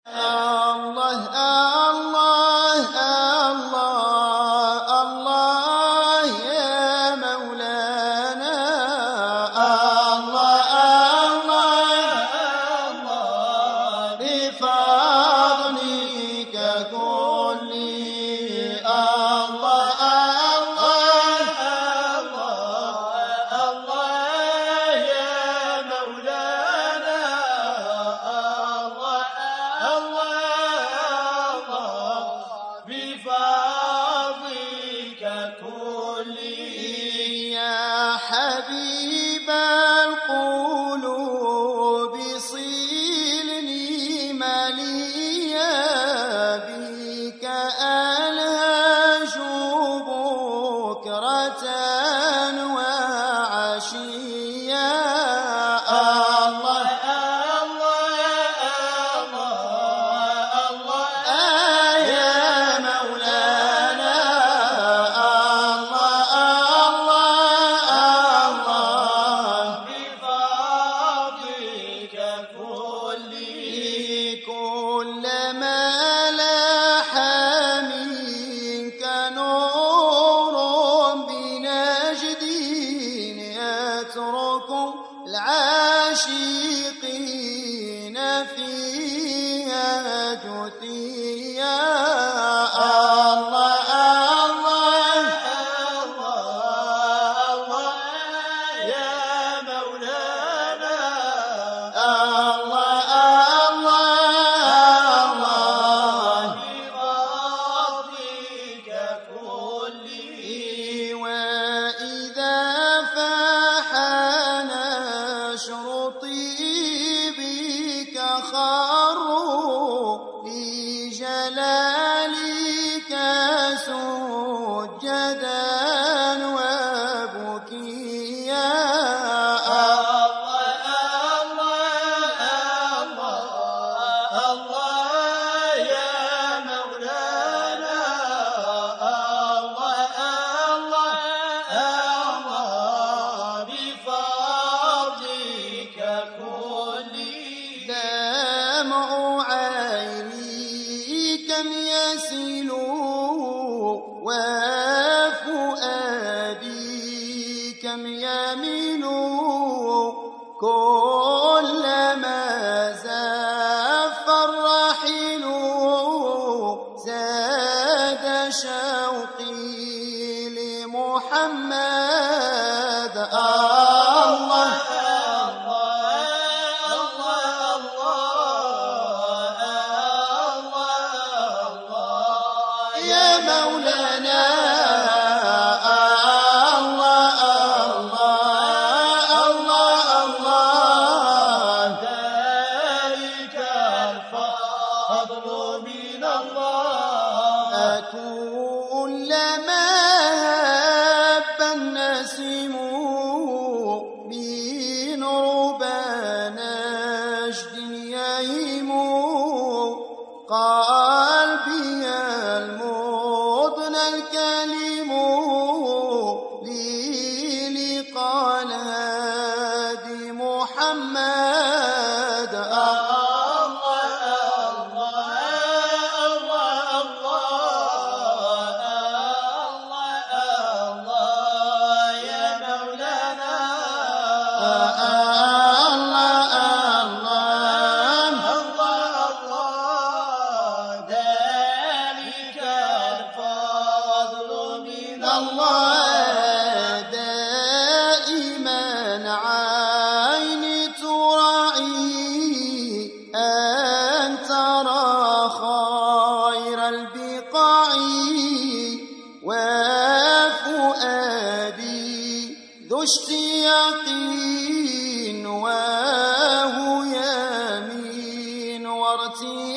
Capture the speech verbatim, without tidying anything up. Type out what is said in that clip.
الله الله الله الله يا مولانا الله الله الله بفضلك كلي الله الله الله الله يا مولانا الله الله بفضلك كلي يا حبيب القلوب صلني مليا بك ألهج بكرة وعشيا الله الله الله يا مولانا الله الله الله بفضلك كلي كلما لاح منك نور بنجد يترك العاشقين فيها جثيا الله الله الله يا مولانا الله الله بفضلك كلي وإذا فاح نشر طيبك خروا لجلالك سجدا وبكيا الله الله الله يا مولانا الله الله بفضلك كلي دمع عيني كم يسيل وفؤادي كم يميل كلما زف الرحيل زاد شوقي لمحمد الله يا مولانا الله الله الله الله ذلك الفضل من الله كلما هب النسيم من ربى نجد يهيم قلبي المضنى الكلم للقى الهادي محمد الله الله الله يا مولانا الله الله ذلك الفضل من الله دائما عيني تراعي أن ترى خير البقاع وفؤادي ذو اشتياق وهو يمين وارتياح